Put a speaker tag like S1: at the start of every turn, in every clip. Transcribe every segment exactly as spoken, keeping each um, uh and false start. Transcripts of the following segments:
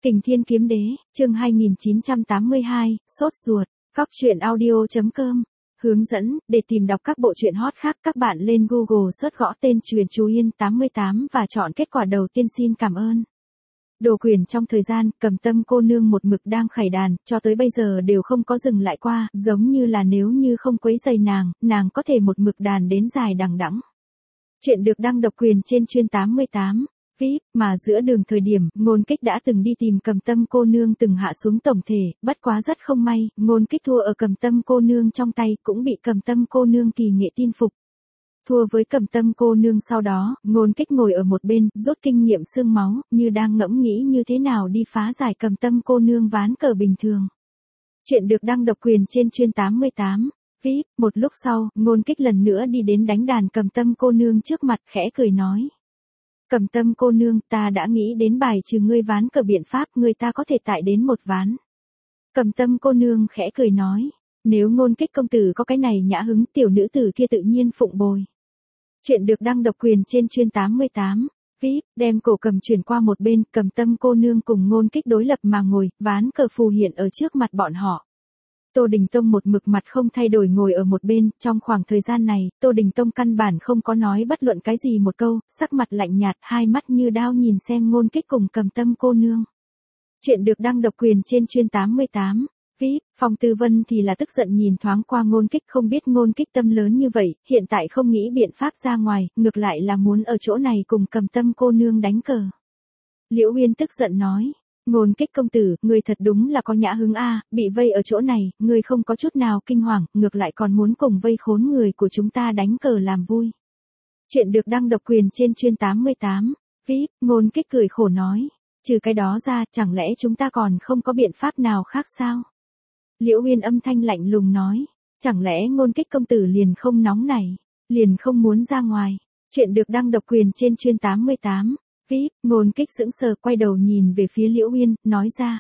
S1: Kình Thiên Kiếm Đế, chương hai nghìn chín trăm tám mươi hai, sốt ruột, Cóc truyện audio chấm com. Hướng dẫn, để tìm đọc các bộ truyện hot khác các bạn lên Google search gõ tên Truyện Chú Yên tám mươi tám và chọn kết quả đầu tiên. Xin cảm ơn. Đồ Quyền trong thời gian Cầm Tâm cô nương một mực đang khải đàn, cho tới bây giờ đều không có dừng lại qua, giống như là nếu như không quấy rầy nàng, nàng có thể một mực đàn đến dài đằng đẵng. Chuyện được đăng độc quyền trên chuyên tám mươi tám. vê i pê, mà giữa đường thời điểm, Ngôn Kích đã từng đi tìm Cầm Tâm cô nương từng hạ xuống tổng thể, bất quá rất không may, Ngôn Kích thua ở Cầm Tâm cô nương trong tay, cũng bị Cầm Tâm cô nương kỳ nghệ tin phục. Thua với Cầm Tâm cô nương sau đó, Ngôn Kích ngồi ở một bên, rút kinh nghiệm xương máu, như đang ngẫm nghĩ như thế nào đi phá giải Cầm Tâm cô nương ván cờ bình thường. Chuyện được đăng độc quyền trên chuyên tám mươi tám. vê i pê, một lúc sau, Ngôn Kích lần nữa đi đến đánh đàn Cầm Tâm cô nương trước mặt, khẽ cười nói. Cầm Tâm cô nương, ta đã nghĩ đến bài trừ ngươi ván cờ biện pháp, ngươi ta có thể tại đến một ván. Cầm Tâm cô nương khẽ cười nói, nếu Ngôn Kích công tử có cái này nhã hứng, tiểu nữ tử kia tự nhiên phụng bồi. Chuyện được đăng độc quyền trên chuyên tám mươi tám. vê i pê, đem cổ cầm chuyển qua một bên, Cầm Tâm cô nương cùng Ngôn Kích đối lập mà ngồi, ván cờ phù hiện ở trước mặt bọn họ. Tô Đình Tông một mực mặt không thay đổi ngồi ở một bên, trong khoảng thời gian này, Tô Đình Tông căn bản không có nói bất luận cái gì một câu, sắc mặt lạnh nhạt, hai mắt như đao nhìn xem Ngôn Kích cùng Cầm Tâm cô nương. Chuyện được đăng độc quyền trên chuyên tám mươi tám. vê i pê, Phong Tư Vân thì là tức giận nhìn thoáng qua Ngôn Kích, không biết Ngôn Kích tâm lớn như vậy, hiện tại không nghĩ biện pháp ra ngoài, ngược lại là muốn ở chỗ này cùng Cầm Tâm cô nương đánh cờ. Liễu Uyên tức giận nói. Ngôn Kích công tử, ngươi thật đúng là có nhã hứng a, bị vây ở chỗ này, ngươi không có chút nào kinh hoàng, ngược lại còn muốn cùng vây khốn người của chúng ta đánh cờ làm vui. Chuyện được đăng độc quyền trên chuyên tám mươi tám. vê i pê, Ngôn Kích cười khổ nói, trừ cái đó ra, chẳng lẽ chúng ta còn không có biện pháp nào khác sao? Liễu Uyên âm thanh lạnh lùng nói, chẳng lẽ Ngôn Kích công tử liền không nóng này, liền không muốn ra ngoài. Chuyện được đăng độc quyền trên chuyên tám mươi tám. vê i pê, Ngôn Kích sững sờ quay đầu nhìn về phía Liễu Uyên, nói ra.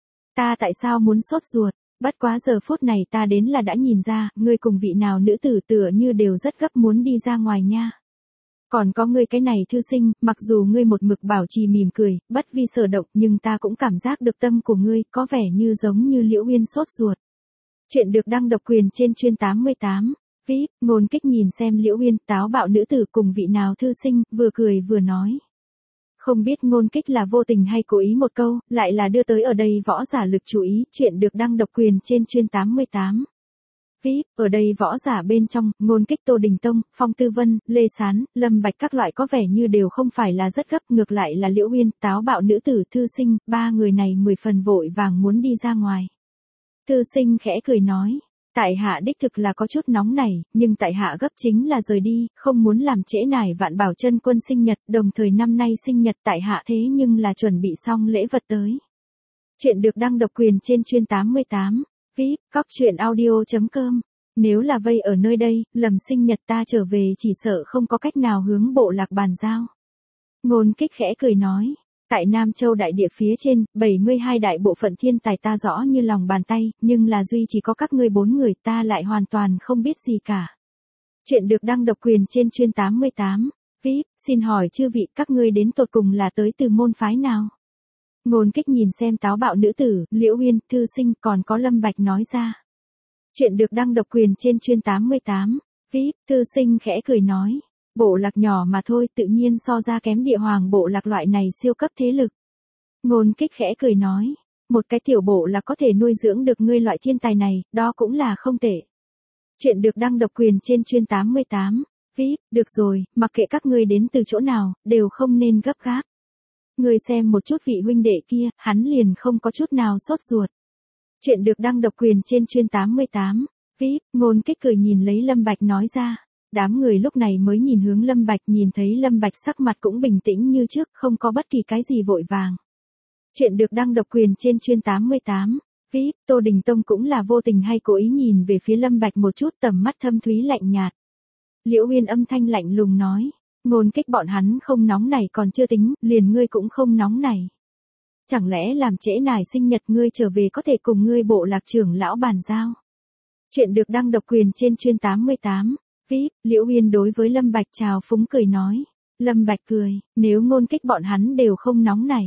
S1: Ta tại sao muốn sốt ruột, bất quá giờ phút này ta đến là đã nhìn ra, ngươi cùng vị nào nữ tử tựa như đều rất gấp muốn đi ra ngoài nha. Còn có ngươi cái này thư sinh, mặc dù ngươi một mực bảo trì mỉm cười, bất vi sở động, nhưng ta cũng cảm giác được tâm của ngươi, có vẻ như giống như Liễu Uyên sốt ruột. Chuyện được đăng độc quyền trên chuyên tám mươi tám. vê i pê, Ngôn Kích nhìn xem Liễu Uyên, táo bạo nữ tử cùng vị nào thư sinh, vừa cười vừa nói. Không biết Ngôn Kích là vô tình hay cố ý một câu, lại là đưa tới ở đây võ giả lực chú ý. Chuyện được đăng độc quyền trên chuyên tám mươi tám. vê i pê, ở đây võ giả bên trong, Ngôn Kích, Tô Đình Tông, Phong Tư Vân, Lê Sán, Lâm Bạch các loại có vẻ như đều không phải là rất gấp, ngược lại là Liễu Uyên, táo bạo nữ tử, thư sinh, ba người này mười phần vội vàng muốn đi ra ngoài. Thư sinh khẽ cười nói. Tại hạ đích thực là có chút nóng này, nhưng tại hạ gấp chính là rời đi, không muốn làm trễ nải Vạn Bảo Chân Quân sinh nhật, đồng thời năm nay sinh nhật tại hạ thế nhưng là chuẩn bị xong lễ vật tới. Chuyện được đăng độc quyền trên chuyên tám mươi tám. vê i pê, Cóc truyện audio chấm com. Nếu là vây ở nơi đây, lầm sinh nhật ta trở về chỉ sợ không có cách nào hướng bộ lạc bàn giao. Ngôn Kích khẽ cười nói. Tại Nam Châu đại địa phía trên, bảy mươi hai đại bộ phận thiên tài ta rõ như lòng bàn tay, nhưng là duy chỉ có các ngươi bốn người ta lại hoàn toàn không biết gì cả. Chuyện được đăng độc quyền trên chuyên tám mươi tám. vê i pê, xin hỏi chư vị các ngươi đến tột cùng là tới từ môn phái nào? Ngôn Kích nhìn xem táo bạo nữ tử, Liễu Uyên, thư sinh còn có Lâm Bạch nói ra. Chuyện được đăng độc quyền trên chuyên tám mươi tám. vê i pê, thư sinh khẽ cười nói. Bộ lạc nhỏ mà thôi, tự nhiên so ra kém địa hoàng bộ lạc loại này siêu cấp thế lực. Ngôn Kích khẽ cười nói, một cái tiểu bộ lạc có thể nuôi dưỡng được ngươi loại thiên tài này, đó cũng là không tệ. Chuyện được đăng độc quyền trên chuyên tám mươi tám. vê i pê, được rồi, mặc kệ các ngươi đến từ chỗ nào, đều không nên gấp gáp. Ngươi xem một chút vị huynh đệ kia, hắn liền không có chút nào sốt ruột. Chuyện được đăng độc quyền trên chuyên tám mươi tám. vê i pê, Ngôn Kích cười nhìn lấy Lâm Bạch nói ra. Đám người lúc này mới nhìn hướng Lâm Bạch, nhìn thấy Lâm Bạch sắc mặt cũng bình tĩnh như trước, không có bất kỳ cái gì vội vàng. Chuyện được đăng độc quyền trên chuyên tám mươi tám. vê i pê, Tô Đình Tông cũng là vô tình hay cố ý nhìn về phía Lâm Bạch một chút, tầm mắt thâm thúy lạnh nhạt. Liễu Uyên âm thanh lạnh lùng nói, Ngôn Kích bọn hắn không nóng này còn chưa tính, liền ngươi cũng không nóng này. Chẳng lẽ làm trễ nải sinh nhật ngươi trở về có thể cùng ngươi bộ lạc trưởng lão bàn giao? Chuyện được đăng độc quyền trên chuyên tám mươi tám. vê i pê, Liễu Uyên đối với Lâm Bạch chào phúng cười nói. Lâm Bạch cười, nếu Ngôn Kích bọn hắn đều không nóng này,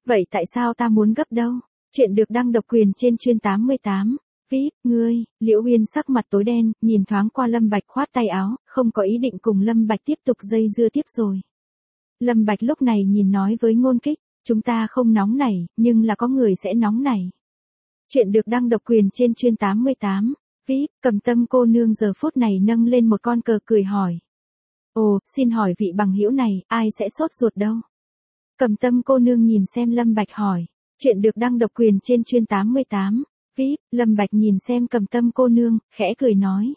S1: Vậy tại sao ta muốn gấp đâu? Chuyện được đăng độc quyền trên chuyên tám mươi tám. vê i pê, ngươi, Liễu Uyên sắc mặt tối đen, nhìn thoáng qua Lâm Bạch khoát tay áo, không có ý định cùng Lâm Bạch tiếp tục dây dưa tiếp rồi. Lâm Bạch lúc này nhìn nói với Ngôn Kích, chúng ta không nóng nảy, nhưng là có người sẽ nóng nảy. Chuyện được đăng độc quyền trên chuyên tám mươi tám. vê i pê, Cầm Tâm cô nương giờ phút này nâng lên một con cờ cười hỏi. Ồ, xin hỏi vị bằng hữu này, ai sẽ sốt ruột đâu? Cầm Tâm cô nương nhìn xem Lâm Bạch hỏi. Chuyện được đăng độc quyền trên chuyên tám mươi tám. vê i pê, Lâm Bạch nhìn xem Cầm Tâm cô nương, khẽ cười nói.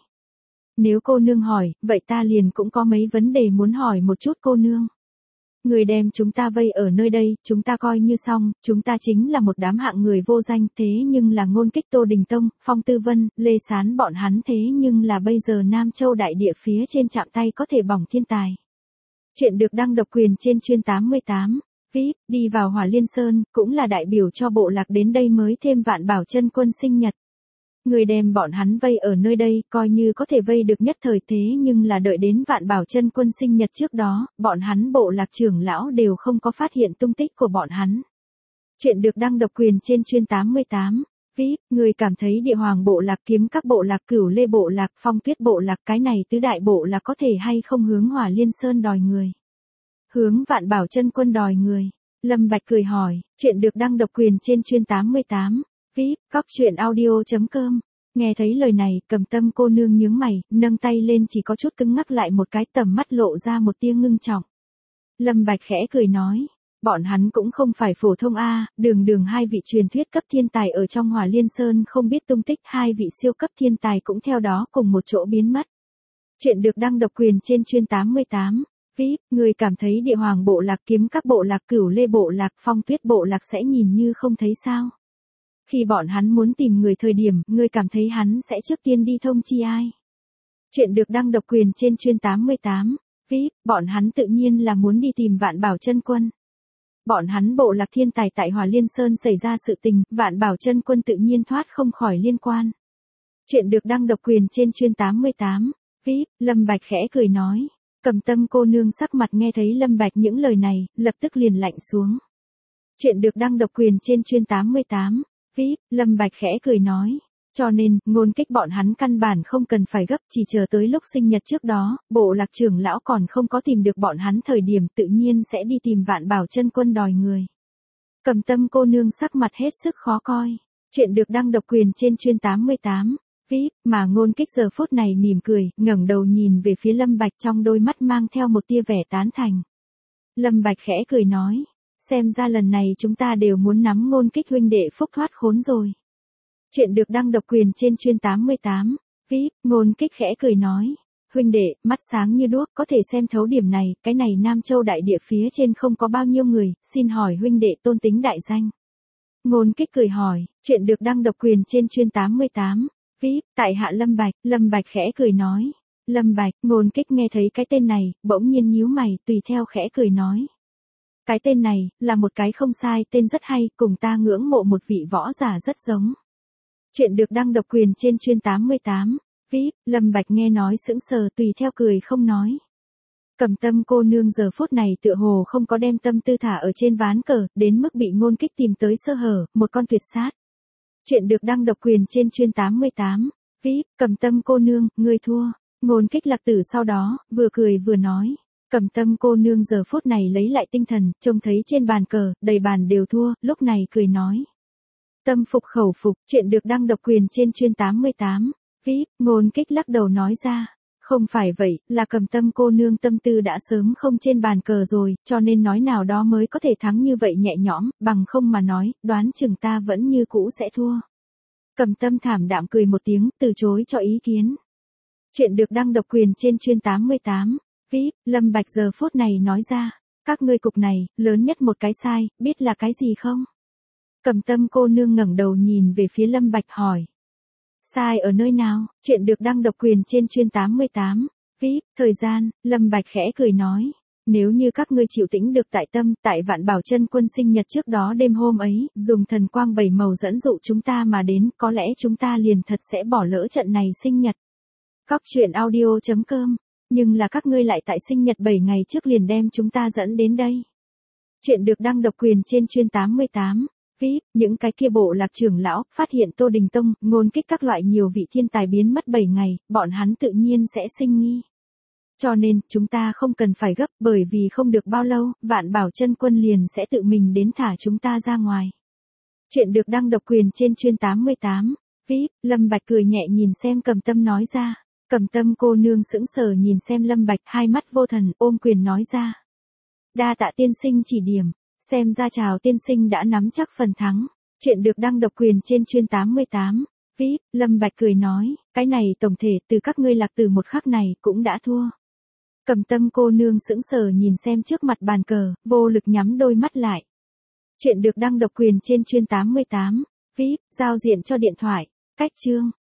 S1: Nếu cô nương hỏi, vậy ta liền cũng có mấy vấn đề muốn hỏi một chút cô nương. Người đem chúng ta vây ở nơi đây, chúng ta coi như xong, chúng ta chính là một đám hạng người vô danh, thế nhưng là Ngôn Kích Tô Đình Tông, Phong Tư Vân, Lê Sán bọn hắn, thế nhưng là bây giờ Nam Châu đại địa phía trên chạm tay có thể bỏng thiên tài. Chuyện được đăng độc quyền trên chuyên tám mươi tám. vê i pê, đi vào Hỏa Liên Sơn, cũng là đại biểu cho bộ lạc đến đây mới thêm Vạn Bảo Chân Quân sinh nhật. Người đem bọn hắn vây ở nơi đây, coi như có thể vây được nhất thời, thế nhưng là đợi đến Vạn Bảo Chân Quân sinh nhật trước đó, bọn hắn bộ lạc trưởng lão đều không có phát hiện tung tích của bọn hắn. Chuyện được đăng độc quyền trên chuyên tám mươi tám. vê i pê, người cảm thấy Địa Hoàng bộ lạc, Kiếm Các bộ lạc, Cửu Lê bộ lạc, Phong Tuyết bộ lạc, cái này tứ đại bộ lạc có thể hay không hướng Hỏa Liên Sơn đòi người? Hướng Vạn Bảo Chân Quân đòi người. Lâm Bạch cười hỏi, chuyện được đăng độc quyền trên chuyên tám mươi tám. vê i pê, Cóc Truyện Audio chấm com. Nghe thấy lời này, Cầm Tâm cô nương nhướng mày, nâng tay lên chỉ có chút cứng ngắc lại một cái, tầm mắt lộ ra một tia ngưng trọng. Lâm Bạch khẽ cười nói, bọn hắn cũng không phải phổ thông a, đường đường hai vị truyền thuyết cấp thiên tài ở trong Hỏa Liên Sơn không biết tung tích, hai vị siêu cấp thiên tài cũng theo đó cùng một chỗ biến mất. Chuyện được đăng độc quyền trên chuyên tám mươi tám. vê i pê, người cảm thấy Địa Hoàng bộ lạc, Kiếm Các bộ lạc, Cửu Lê bộ lạc, Phong Tuyết bộ lạc sẽ nhìn như không thấy sao? Khi bọn hắn muốn tìm người thời điểm, người cảm thấy hắn sẽ trước tiên đi thông chi ai? Chuyện được đăng độc quyền trên chuyên tám mươi tám. vê i pê, bọn hắn tự nhiên là muốn đi tìm Vạn Bảo Chân Quân. Bọn hắn bộ lạc thiên tài tại Hỏa Liên Sơn xảy ra sự tình, Vạn Bảo Chân Quân tự nhiên thoát không khỏi liên quan. Chuyện được đăng độc quyền trên chuyên tám mươi tám. vê i pê, Lâm Bạch khẽ cười nói. Cầm Tâm cô nương sắc mặt nghe thấy Lâm Bạch những lời này, lập tức liền lạnh xuống. Chuyện được đăng độc quyền trên chuyên tám mươi tám. vê i pê, Lâm Bạch khẽ cười nói. Cho nên, Ngôn Kích bọn hắn căn bản không cần phải gấp, chỉ chờ tới lúc sinh nhật trước đó, bộ lạc trưởng lão còn không có tìm được bọn hắn thời điểm, tự nhiên sẽ đi tìm Vạn Bảo Chân Quân đòi người. Cầm Tâm cô nương sắc mặt hết sức khó coi. Chuyện được đăng độc quyền trên chuyên tám mươi tám. vê i pê, mà Ngôn Kích giờ phút này mỉm cười, ngẩng đầu nhìn về phía Lâm Bạch, trong đôi mắt mang theo một tia vẻ tán thành. Lâm Bạch khẽ cười nói, xem ra lần này chúng ta đều muốn nắm Ngôn Kích huynh đệ phúc thoát khốn rồi. Chuyện được đăng độc quyền trên chuyên tám mươi tám. vê i pê, Ngôn Kích khẽ cười nói, huynh đệ, mắt sáng như đuốc, có thể xem thấu điểm này, cái này Nam Châu đại địa phía trên không có bao nhiêu người, xin hỏi huynh đệ tôn tính đại danh. Ngôn Kích cười hỏi, chuyện được đăng độc quyền trên chuyên tám mươi tám. vê i pê, tại hạ Lâm Bạch. Lâm Bạch khẽ cười nói. Lâm Bạch, Ngôn Kích nghe thấy cái tên này, bỗng nhiên nhíu mày, tùy theo khẽ cười nói. Cái tên này, là một cái không sai, tên rất hay, cùng ta ngưỡng mộ một vị võ giả rất giống. Chuyện được đăng độc quyền trên chuyên tám mươi tám. vê i pê, Lâm Bạch nghe nói sững sờ, tùy theo cười không nói. Cầm Tâm cô nương giờ phút này tựa hồ không có đem tâm tư thả ở trên ván cờ, đến mức bị Ngôn Kích tìm tới sơ hở, một con tuyệt sát. Chuyện được đăng độc quyền trên chuyên tám mươi tám. vê i pê, Cầm Tâm cô nương, ngươi thua. Ngôn Kích lạc tử sau đó, vừa cười vừa nói. Cầm Tâm cô nương giờ phút này lấy lại tinh thần, trông thấy trên bàn cờ, đầy bàn đều thua, lúc này cười nói. Tâm phục khẩu phục, chuyện được đăng độc quyền trên chuyên tám mươi tám. vê i pê, Ngôn Kích lắc đầu nói ra. Không phải vậy, là Cầm Tâm cô nương tâm tư đã sớm không trên bàn cờ rồi, cho nên nói nào đó mới có thể thắng như vậy nhẹ nhõm, bằng không mà nói, đoán chừng ta vẫn như cũ sẽ thua. Cầm Tâm thảm đạm cười một tiếng, từ chối cho ý kiến. Chuyện được đăng độc quyền trên chuyên tám mươi tám. vê i pê, Lâm Bạch giờ phút này nói ra. Các ngươi cục này, lớn nhất một cái sai, biết là cái gì không? Cầm Tâm cô nương ngẩng đầu nhìn về phía Lâm Bạch hỏi. Sai ở nơi nào? Chuyện được đăng độc quyền trên chuyên tám mươi tám. vê i pê, thời gian, Lâm Bạch khẽ cười nói. Nếu như các ngươi chịu tĩnh được tại tâm, tại Vạn Bảo Chân Quân sinh nhật trước đó đêm hôm ấy, dùng thần quang bảy màu dẫn dụ chúng ta mà đến, có lẽ chúng ta liền thật sẽ bỏ lỡ trận này sinh nhật. Cóc Truyện Audio chấm com. Nhưng là các ngươi lại tại sinh nhật bảy ngày trước liền đem chúng ta dẫn đến đây. Chuyện được đăng độc quyền trên chuyên tám mươi tám. vê i pê, những cái kia bộ lạc trưởng lão, phát hiện Tô Đình Tông, ngôn kích các loại nhiều vị thiên tài biến mất bảy ngày, bọn hắn tự nhiên sẽ sinh nghi. Cho nên, chúng ta không cần phải gấp, bởi vì không được bao lâu, Vạn Bảo Chân Quân liền sẽ tự mình đến thả chúng ta ra ngoài. Chuyện được đăng độc quyền trên chuyên tám mươi tám. vê i pê, Lâm Bạch cười nhẹ nhìn xem Cầm Tâm nói ra. Cầm Tâm cô nương sững sờ nhìn xem Lâm Bạch, hai mắt vô thần, ôm quyền nói ra. Đa tạ tiên sinh chỉ điểm, xem ra Trào tiên sinh đã nắm chắc phần thắng. Chuyện được đăng độc quyền trên chuyên tám mươi tám. vê i pê, Lâm Bạch cười nói, cái này tổng thể từ các ngươi lạc từ một khắc này cũng đã thua. Cầm Tâm cô nương sững sờ nhìn xem trước mặt bàn cờ, vô lực nhắm đôi mắt lại. Chuyện được đăng độc quyền trên chuyên tám mươi tám. vê i pê, giao diện cho điện thoại, cách chương.